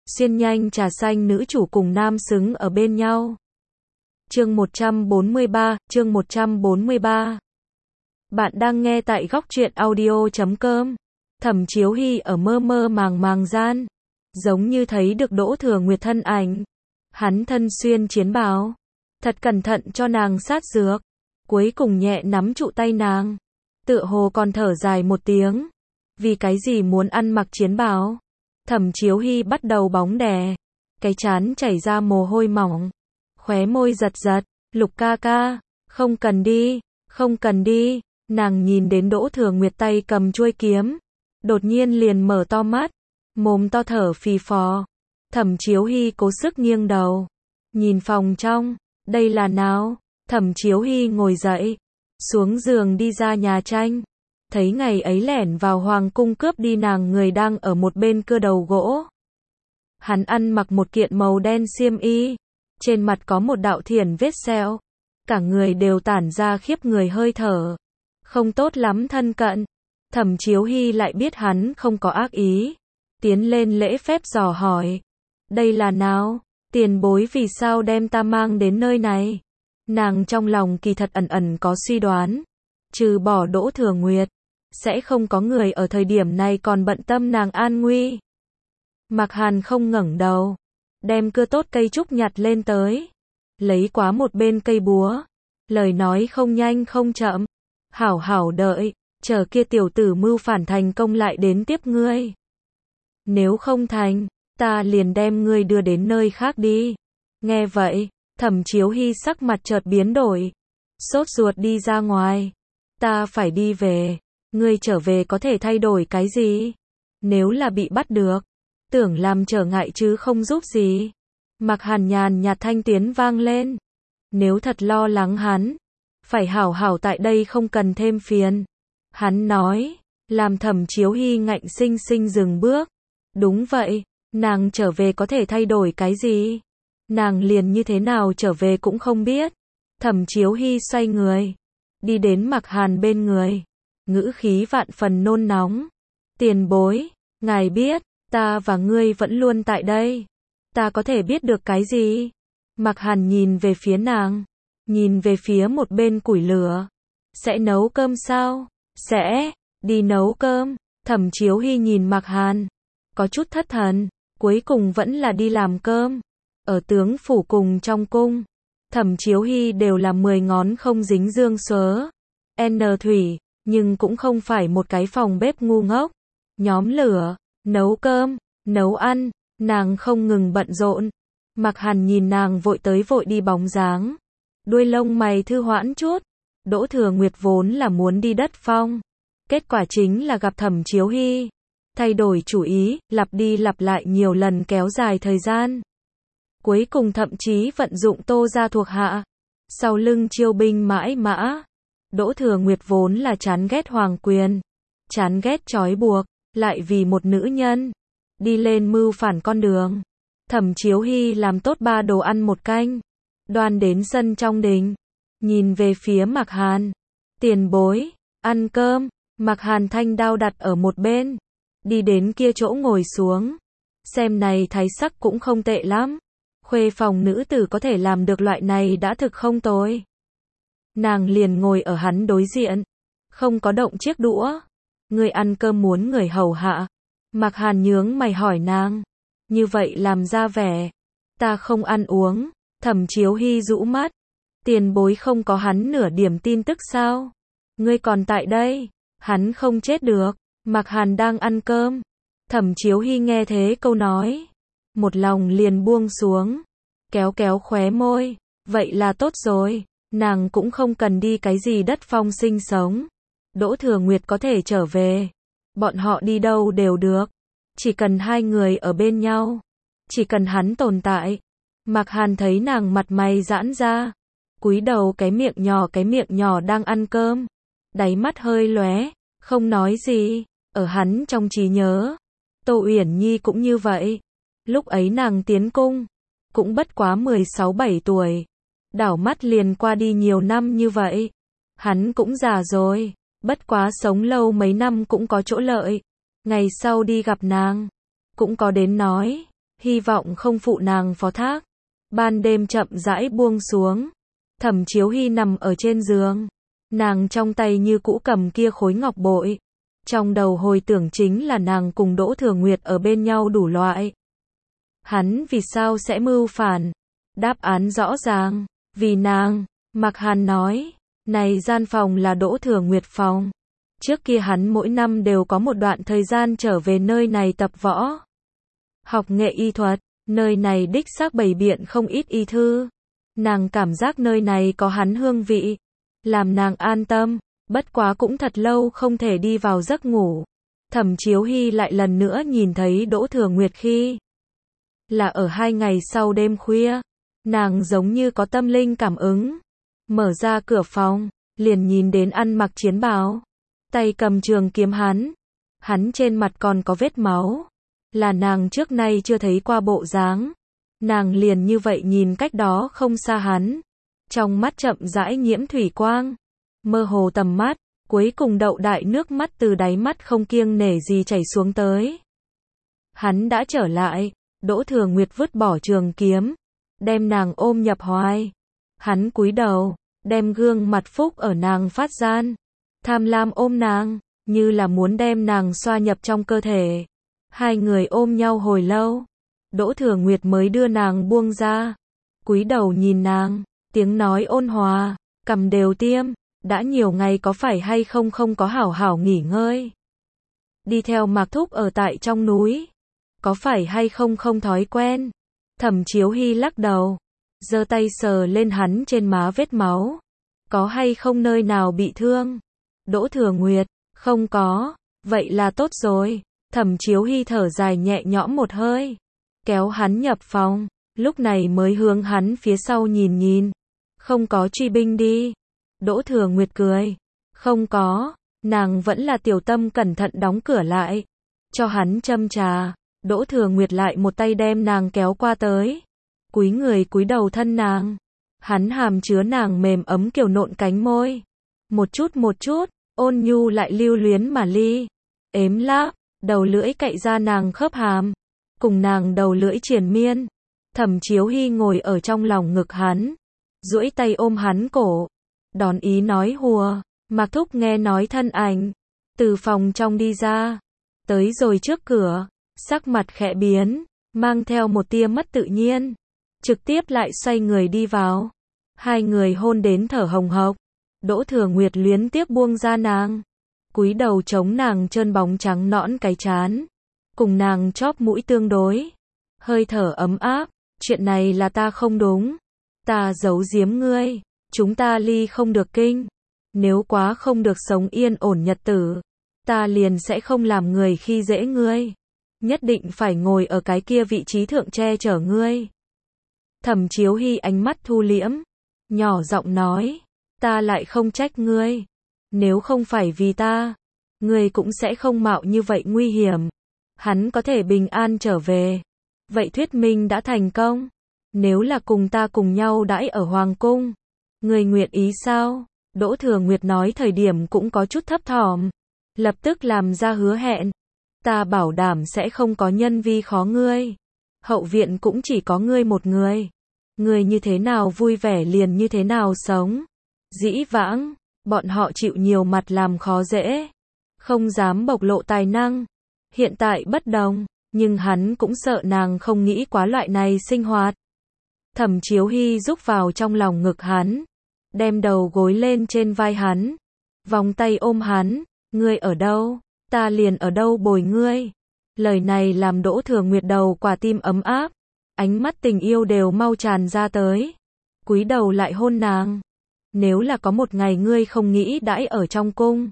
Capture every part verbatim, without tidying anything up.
Xuyên nhanh trà xanh nữ chủ cùng nam xứng ở bên nhau. Chương một trăm bốn mươi ba, chương một trăm bốn mươi ba. Bạn đang nghe tại góc truyện audio chấm com. Thẩm Chiếu Hy ở mơ mơ màng màng gian, giống như thấy được Đỗ Thừa Nguyệt thân ảnh. Hắn thân xuyên chiến bào, thật cẩn thận cho nàng sát dược, cuối cùng nhẹ nắm trụ tay nàng, tựa hồ còn thở dài một tiếng. Vì cái gì muốn ăn mặc chiến bào? Thẩm Chiếu Hy bắt đầu bóng đè, cái trán chảy ra mồ hôi mỏng, khóe môi giật giật. Lục ca ca, không cần đi, không cần đi. Nàng nhìn đến Đỗ Thừa Nguyệt tay cầm chuôi kiếm, đột nhiên liền mở to mắt, mồm to thở phì phò. Thẩm Chiếu Hy cố sức nghiêng đầu, nhìn phòng trong, đây là nào? Thẩm Chiếu Hy ngồi dậy, xuống giường đi ra nhà tranh, thấy ngày ấy lẻn vào hoàng cung cướp đi nàng người đang ở một bên cưa đầu gỗ. Hắn ăn mặc một kiện màu đen xiêm y, trên mặt có một đạo thiển vết sẹo, cả người đều tản ra khiếp người hơi thở, không tốt lắm thân cận. Thẩm Chiếu Hy lại biết hắn không có ác ý, tiến lên lễ phép dò hỏi, đây là nào? Tiền bối vì sao đem ta mang đến nơi này? Nàng trong lòng kỳ thật ẩn ẩn có suy đoán, trừ bỏ Đỗ Thừa Nguyệt, sẽ không có người ở thời điểm này còn bận tâm nàng an nguy. Mạc Hàn không ngẩng đầu, đem cưa tốt cây trúc nhặt lên tới, lấy quá một bên cây búa, lời nói không nhanh không chậm, hảo hảo đợi, chờ kia tiểu tử mưu phản thành công lại đến tiếp ngươi. Nếu không thành, ta liền đem ngươi đưa đến nơi khác đi. Nghe vậy, Thẩm Chiếu Hy sắc mặt chợt biến đổi, sốt ruột đi ra ngoài. Ta phải đi về, ngươi trở về có thể thay đổi cái gì? Nếu là bị bắt được, tưởng làm trở ngại chứ không giúp gì. Mạc Hàn nhàn nhạt thanh tiến vang lên. Nếu thật lo lắng hắn, phải hảo hảo tại đây không cần thêm phiền. Hắn nói, làm Thẩm Chiếu Hy ngạnh sinh sinh dừng bước. Đúng vậy, nàng trở về có thể thay đổi cái gì? Nàng liền như thế nào trở về cũng không biết. Thẩm Chiếu Hy xoay người, đi đến Mạc Hàn bên người, ngữ khí vạn phần nôn nóng. Tiền bối, ngài biết, ta và ngươi vẫn luôn tại đây. Ta có thể biết được cái gì? Mạc Hàn nhìn về phía nàng, nhìn về phía một bên củi lửa. Sẽ nấu cơm sao? Sẽ, đi nấu cơm. Thẩm Chiếu Hy nhìn Mạc Hàn, có chút thất thần, cuối cùng vẫn là đi làm cơm. Ở tướng phủ cùng trong cung, Thẩm Chiếu Hy đều là mười ngón không dính dương xớ. N thủy, nhưng cũng không phải một cái phòng bếp ngu ngốc. Nhóm lửa, nấu cơm, nấu ăn, nàng không ngừng bận rộn. Mạc Hàn nhìn nàng vội tới vội đi bóng dáng, đuôi lông mày thư hoãn chút. Đỗ Thừa Nguyệt vốn là muốn đi đất phong, kết quả chính là gặp Thẩm Chiếu Hy, thay đổi chủ ý, lặp đi lặp lại nhiều lần kéo dài thời gian. Cuối cùng thậm chí vận dụng Tô gia thuộc hạ, sau lưng chiêu binh mãi mã. Đỗ Thừa Nguyệt vốn là chán ghét hoàng quyền, chán ghét trói buộc, lại vì một nữ nhân đi lên mưu phản con đường. Thẩm Chiếu Hy làm tốt ba đồ ăn một canh, đoan đến sân trong đình, nhìn về phía Mạc Hàn. Tiền bối, ăn cơm. Mạc Hàn thanh đao đặt ở một bên, đi đến kia chỗ ngồi xuống. Xem này thái sắc cũng không tệ lắm. Khuê phòng nữ tử có thể làm được loại này đã thực không tồi. Nàng liền ngồi ở hắn đối diện, không có động chiếc đũa. Người ăn cơm muốn người hầu hạ? Mạc Hàn nhướng mày hỏi nàng. Như vậy làm ra vẻ, ta không ăn uống. Thẩm Chiếu Hy rũ mắt. Tiền bối không có hắn nửa điểm tin tức sao? Ngươi còn tại đây, hắn không chết được. Mạc Hàn đang ăn cơm. Thẩm Chiếu Hy nghe thế câu nói, một lòng liền buông xuống, kéo kéo khóe môi. Vậy là tốt rồi, nàng cũng không cần đi cái gì đất phong sinh sống. Đỗ Thừa Nguyệt có thể trở về, bọn họ đi đâu đều được, chỉ cần hai người ở bên nhau, chỉ cần hắn tồn tại. Mạc Hàn thấy nàng mặt mày giãn ra, cúi đầu cái miệng nhỏ cái miệng nhỏ đang ăn cơm, đáy mắt hơi lóe, không nói gì. Ở hắn trong trí nhớ, Tô Uyển Nhi cũng như vậy. Lúc ấy nàng tiến cung, cũng bất quá mười sáu bảy tuổi. Đảo mắt liền qua đi nhiều năm như vậy. Hắn cũng già rồi, bất quá sống lâu mấy năm cũng có chỗ lợi. Ngày sau đi gặp nàng, cũng có đến nói, hy vọng không phụ nàng phó thác. Ban đêm chậm rãi buông xuống, Thẩm Chiếu Hy nằm ở trên giường, nàng trong tay như cũ cầm kia khối ngọc bội. Trong đầu hồi tưởng chính là nàng cùng Đỗ Thừa Nguyệt ở bên nhau đủ loại. Hắn vì sao sẽ mưu phản? Đáp án rõ ràng, vì nàng. Mạc Hàn nói, này gian phòng là Đỗ Thừa Nguyệt phòng. Trước kia hắn mỗi năm đều có một đoạn thời gian trở về nơi này tập võ. Học nghệ y thuật, nơi này đích xác bày biện không ít y thư. Nàng cảm giác nơi này có hắn hương vị, làm nàng an tâm, bất quá cũng thật lâu không thể đi vào giấc ngủ. Thẩm Chiếu Hy lại lần nữa nhìn thấy Đỗ Thừa Nguyệt khi là ở hai ngày sau đêm khuya, nàng giống như có tâm linh cảm ứng, mở ra cửa phòng, liền nhìn đến ăn mặc chiến bào, tay cầm trường kiếm hắn, hắn trên mặt còn có vết máu, là nàng trước nay chưa thấy qua bộ dáng. Nàng liền như vậy nhìn cách đó không xa hắn, trong mắt chậm rãi nhiễm thủy quang, mơ hồ tầm mắt, cuối cùng đậu đại nước mắt từ đáy mắt không kiêng nể gì chảy xuống tới. Hắn đã trở lại, Đỗ Thừa Nguyệt vứt bỏ trường kiếm, đem nàng ôm nhập hoài. Hắn cúi đầu, đem gương mặt phúc ở nàng phát gian, tham lam ôm nàng, như là muốn đem nàng xoa nhập trong cơ thể. Hai người ôm nhau hồi lâu, Đỗ Thừa Nguyệt mới đưa nàng buông ra, cúi đầu nhìn nàng, tiếng nói ôn hòa, cằm đều tiêm, đã nhiều ngày có phải hay không không có hảo hảo nghỉ ngơi. Đi theo Mạc Thúc ở tại trong núi, có phải hay không không thói quen. Thẩm Chiếu Hy lắc đầu, giơ tay sờ lên hắn trên má vết máu, có hay không nơi nào bị thương. Đỗ Thừa Nguyệt, không có, vậy là tốt rồi. Thẩm Chiếu Hy thở dài nhẹ nhõm một hơi, kéo hắn nhập phòng, lúc này mới hướng hắn phía sau nhìn nhìn, không có truy binh đi. Đỗ Thừa Nguyệt cười, không có, nàng vẫn là tiểu tâm cẩn thận đóng cửa lại, cho hắn châm trà. Đỗ Thừa Nguyệt lại một tay đem nàng kéo qua tới, cúi người cúi đầu thân nàng, hắn hàm chứa nàng mềm ấm kiều nộn cánh môi, một chút một chút, ôn nhu lại lưu luyến mà ly, ếm láp, đầu lưỡi cạy ra nàng khớp hàm, cùng nàng đầu lưỡi triền miên. Thẩm Chiếu Hy ngồi ở trong lòng ngực hắn, duỗi tay ôm hắn cổ, đón ý nói hùa. Mạc Thúc nghe nói thân ảnh từ phòng trong đi ra, tới rồi trước cửa, sắc mặt khẽ biến, mang theo một tia mất tự nhiên, trực tiếp lại xoay người đi vào. Hai người hôn đến thở hồng hộc, Đỗ Thừa Nguyệt luyến tiếc buông ra nàng, cúi đầu chống nàng trơn bóng trắng nõn cái trán, cùng nàng chóp mũi tương đối, hơi thở ấm áp. Chuyện này là ta không đúng, ta giấu giếm ngươi, chúng ta ly không được kinh, nếu quá không được sống yên ổn nhật tử, ta liền sẽ không làm người khi dễ ngươi, nhất định phải ngồi ở cái kia vị trí thượng che chở ngươi. Thẩm Chiếu Hy ánh mắt thu liễm, nhỏ giọng nói, ta lại không trách ngươi, nếu không phải vì ta, ngươi cũng sẽ không mạo như vậy nguy hiểm. Hắn có thể bình an trở về, vậy thuyết minh đã thành công. Nếu là cùng ta cùng nhau đãi ở hoàng cung, ngươi nguyện ý sao? Đỗ Thừa Nguyệt nói thời điểm cũng có chút thấp thỏm, lập tức làm ra hứa hẹn, ta bảo đảm sẽ không có nhân vi khó ngươi, hậu viện cũng chỉ có ngươi một người, ngươi như thế nào vui vẻ liền như thế nào sống. Dĩ vãng, bọn họ chịu nhiều mặt làm khó dễ, không dám bộc lộ tài năng, hiện tại bất đồng, nhưng hắn cũng sợ nàng không nghĩ quá loại này sinh hoạt. Thẩm Chiếu Hy rúc vào trong lòng ngực hắn, đem đầu gối lên trên vai hắn, vòng tay ôm hắn, ngươi ở đâu, ta liền ở đâu bồi ngươi. Lời này làm Đỗ Thừa Nguyệt đầu quả tim ấm áp, ánh mắt tình yêu đều mau tràn ra tới, cúi đầu lại hôn nàng. Nếu là có một ngày ngươi không nghĩ đãi ở trong cung,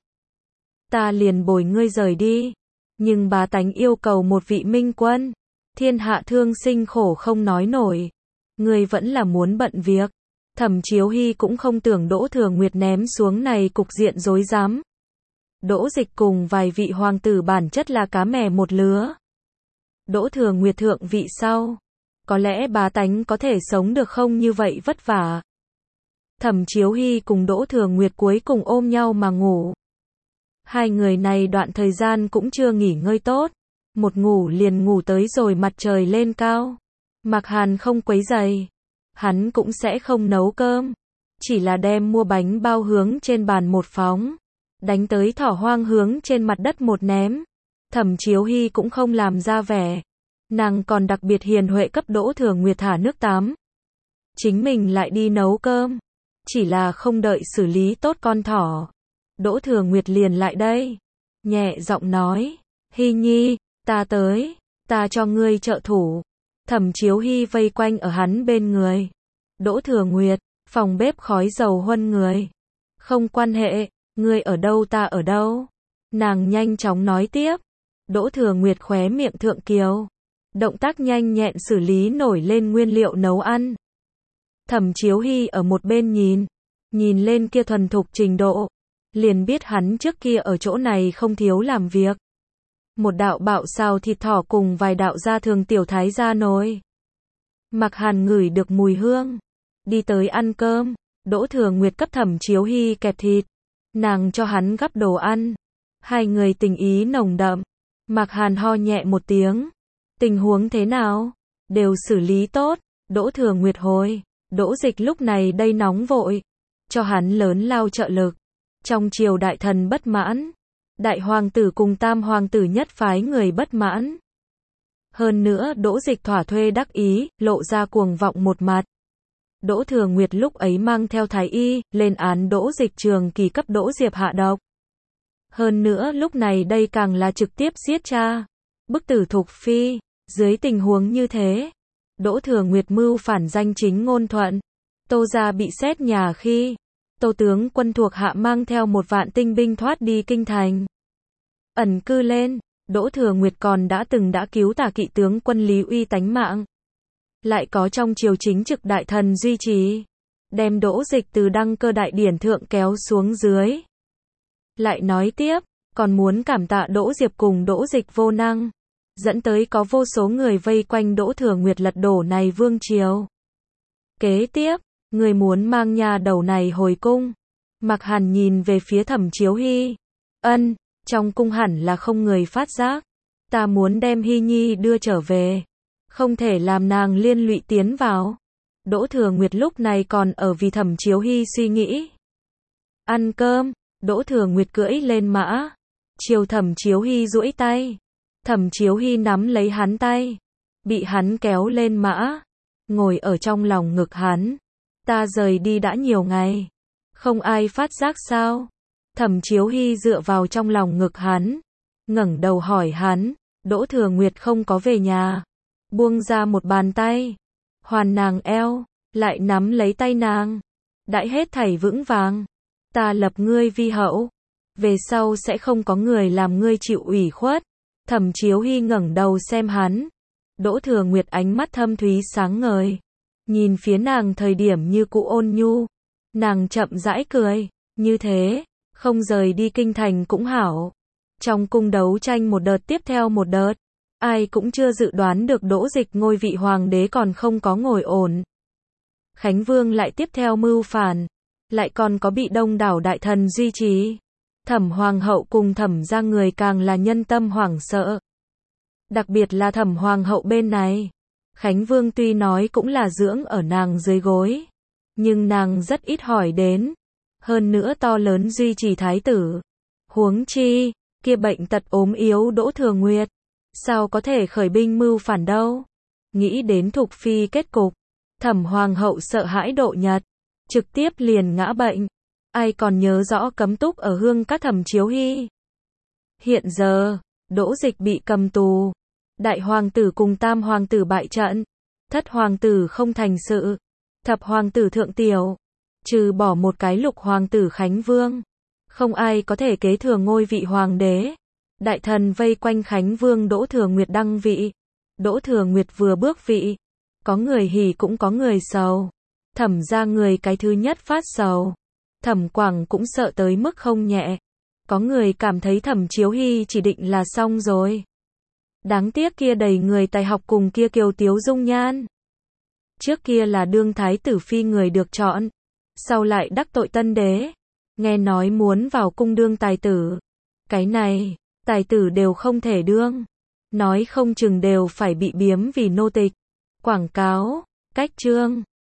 ta liền bồi ngươi rời đi, nhưng bá tánh yêu cầu một vị minh quân, thiên hạ thương sinh khổ không nói nổi, ngươi vẫn là muốn bận việc. Thẩm Chiếu Hy cũng không tưởng Đỗ Thừa Nguyệt ném xuống này cục diện rối rắm. Đỗ Dịch cùng vài vị hoàng tử bản chất là cá mè một lứa. Đỗ Thừa Nguyệt thượng vị sau, có lẽ bá tánh có thể sống được không như vậy vất vả. Thẩm Chiếu Hy cùng Đỗ Thừa Nguyệt cuối cùng ôm nhau mà ngủ. Hai người này đoạn thời gian cũng chưa nghỉ ngơi tốt, một ngủ liền ngủ tới rồi mặt trời lên cao. Mạc Hàn không quấy giày, hắn cũng sẽ không nấu cơm, chỉ là đem mua bánh bao hướng trên bàn một phóng, đánh tới thỏ hoang hướng trên mặt đất một ném. Thẩm Chiếu Hy cũng không làm ra vẻ, nàng còn đặc biệt hiền huệ cấp Đỗ Thừa Nguyệt thả nước tắm, chính mình lại đi nấu cơm, chỉ là không đợi xử lý tốt con thỏ, Đỗ Thừa Nguyệt liền lại đây, nhẹ giọng nói, Hy Nhi, ta tới, ta cho ngươi trợ thủ. Thẩm Chiếu Hy vây quanh ở hắn bên người. Đỗ Thừa Nguyệt, phòng bếp khói dầu huân người. Không quan hệ, ngươi ở đâu ta ở đâu. Nàng nhanh chóng nói tiếp. Đỗ Thừa Nguyệt khóe miệng thượng kiều. Động tác nhanh nhẹn xử lý nổi lên nguyên liệu nấu ăn. Thẩm Chiếu Hy ở một bên nhìn. Nhìn lên kia thuần thục trình độ. Liền biết hắn trước kia ở chỗ này không thiếu làm việc. Một đạo bạo xào thịt thỏ cùng vài đạo gia thường tiểu thái ra nồi. Mạc Hàn ngửi được mùi hương, đi tới ăn cơm. Đỗ Thừa Nguyệt cấp Thẩm Chiếu Hy kẹp thịt, nàng cho hắn gắp đồ ăn. Hai người tình ý nồng đậm. Mạc Hàn ho nhẹ một tiếng. Tình huống thế nào? Đều xử lý tốt. Đỗ Thừa Nguyệt hồi. Đỗ Dịch lúc này đây nóng vội, cho hắn lớn lao trợ lực. Trong triều đại thần bất mãn, đại hoàng tử cùng tam hoàng tử nhất phái người bất mãn. Hơn nữa Đỗ Dịch thỏa thuê đắc ý, lộ ra cuồng vọng một mặt. Đỗ Thừa Nguyệt lúc ấy mang theo thái y, lên án Đỗ Dịch trường kỳ cấp Đỗ Diệp hạ độc. Hơn nữa lúc này đây càng là trực tiếp giết cha, bức tử Thục Phi. Dưới tình huống như thế, Đỗ Thừa Nguyệt mưu phản danh chính ngôn thuận. Tô gia bị xét nhà khi Tô tướng quân thuộc hạ mang theo một vạn tinh binh thoát đi kinh thành, ẩn cư lên. Đỗ Thừa Nguyệt còn đã từng đã cứu tả kỵ tướng quân Lý Uy tánh mạng, lại có trong triều chính trực đại thần duy trì, đem Đỗ Dịch từ đăng cơ đại điển thượng kéo xuống dưới. Lại nói tiếp, còn muốn cảm tạ Đỗ Diệp cùng Đỗ Dịch vô năng, dẫn tới có vô số người vây quanh Đỗ Thừa Nguyệt lật đổ này vương triều. Kế tiếp, người muốn mang nhà đầu này hồi cung. Mạc Hàn nhìn về phía Thẩm Chiếu Hy. Ân, trong cung hẳn là không người phát giác. Ta muốn đem Hy Nhi đưa trở về, không thể làm nàng liên lụy tiến vào. Đỗ Thừa Nguyệt lúc này còn ở vì Thẩm Chiếu Hy suy nghĩ. Ăn cơm, Đỗ Thừa Nguyệt cưỡi lên mã, chiều Thẩm Chiếu Hy duỗi tay. Thẩm Chiếu Hy nắm lấy hắn tay, bị hắn kéo lên mã, ngồi ở trong lòng ngực hắn. Ta rời đi đã nhiều ngày, không ai phát giác sao? Thẩm Chiếu Hy dựa vào trong lòng ngực hắn, ngẩng đầu hỏi hắn. Đỗ Thừa Nguyệt không có về nhà, buông ra một bàn tay, hoàn nàng eo, lại nắm lấy tay nàng. Đãi hết thảy vững vàng, ta lập ngươi vi hậu, về sau sẽ không có người làm ngươi chịu ủy khuất. Thẩm Chiếu Hy ngẩng đầu xem hắn. Đỗ Thừa Nguyệt ánh mắt thâm thúy sáng ngời, nhìn phía nàng thời điểm như cũ ôn nhu. Nàng chậm rãi cười, như thế, không rời đi kinh thành cũng hảo. Trong cung đấu tranh một đợt tiếp theo một đợt, ai cũng chưa dự đoán được Đỗ Dịch ngôi vị hoàng đế còn không có ngồi ổn. Khánh Vương lại tiếp theo mưu phản, lại còn có bị đông đảo đại thần duy trì. Thẩm Hoàng hậu cùng Thẩm gia người càng là nhân tâm hoảng sợ. Đặc biệt là Thẩm Hoàng hậu bên này, Khánh Vương tuy nói cũng là dưỡng ở nàng dưới gối, nhưng nàng rất ít hỏi đến, hơn nữa to lớn duy trì thái tử. Huống chi, kia bệnh tật ốm yếu Đỗ Thừa Nguyệt, sao có thể khởi binh mưu phản đâu. Nghĩ đến Thục Phi kết cục, Thẩm Hoàng hậu sợ hãi độ nhật, trực tiếp liền ngã bệnh. Ai còn nhớ rõ cấm túc ở Hương Các Thẩm Chiếu Hy. Hiện giờ, Đỗ Dịch bị cầm tù, đại hoàng tử cùng tam hoàng tử bại trận, thất hoàng tử không thành sự, thập hoàng tử thượng tiểu, trừ bỏ một cái lục hoàng tử Khánh Vương, không ai có thể kế thừa ngôi vị hoàng đế. Đại thần vây quanh Khánh Vương Đỗ Thừa Nguyệt đăng vị. Đỗ Thừa Nguyệt vừa bước vị, có người hỉ cũng có người sầu. Thẩm gia người cái thứ nhất phát sầu. Thẩm Quảng cũng sợ tới mức không nhẹ. Có người cảm thấy Thẩm Chiếu Hy chỉ định là xong rồi. Đáng tiếc kia đầy người tài học cùng kia kiều tiếu dung nhan. Trước kia là đương thái tử phi người được chọn, sau lại đắc tội tân đế, nghe nói muốn vào cung đương tài tử. Cái này, tài tử đều không thể đương. Nói không chừng đều phải bị biếm vì nô tịch. Quảng cáo, cách chương